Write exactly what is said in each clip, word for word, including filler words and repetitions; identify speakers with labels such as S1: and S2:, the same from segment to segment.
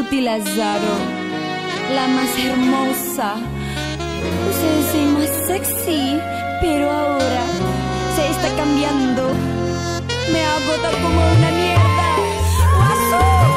S1: Santi Lazaro, la más hermosa. Usted es más sexy, pero ahora se está cambiando. Me agota como una mierda. ¡Guaso!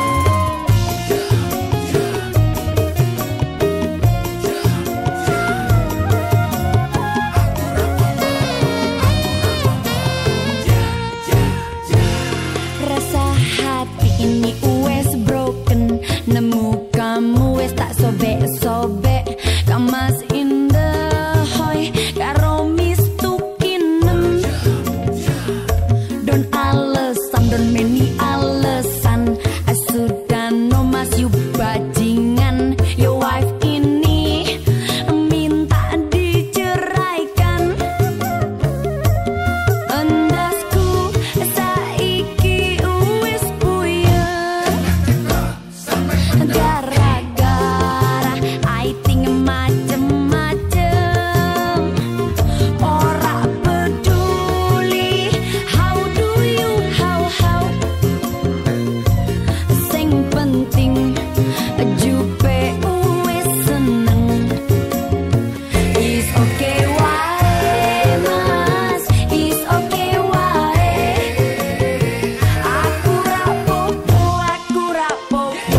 S1: Ini wes broken, nemu kamu wes tak sobek-sobek. Kamas in the hoy karo mistukinem. Don alasan, don meni alasan. Sudah no mas you bajingan. Your wife ini minta diceraikan. Endasku saiki wes gara-gara I think macem-macem. Ora peduli how do you how how. Sing penting jupe wis seneng. Is okay wae mas, is okay wae. Aku rapopo, aku rapopo.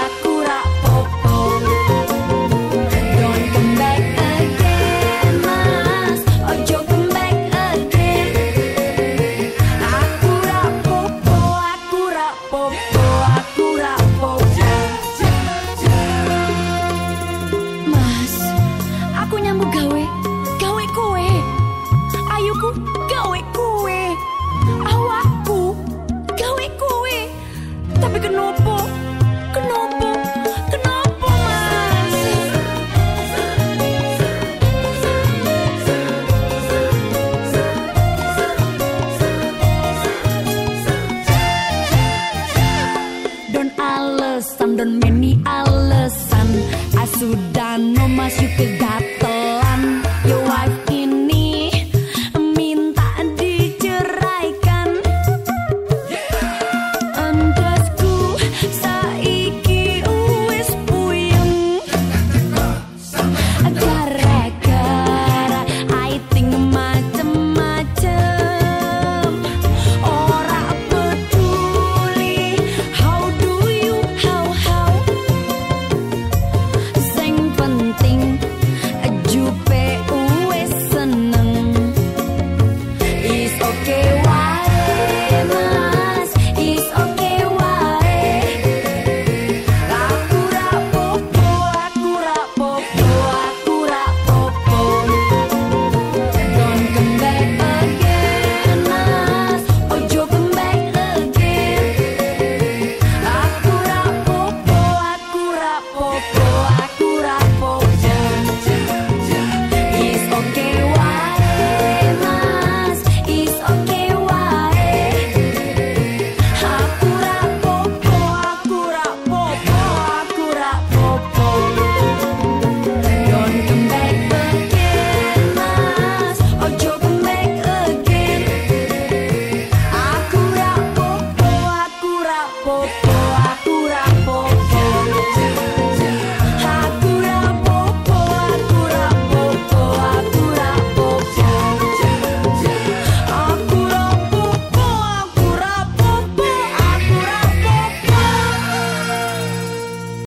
S1: Tapi kenapa? Kenapa? Kenapa mas? Don alasan, don meni alasan. Sudah no mas you ke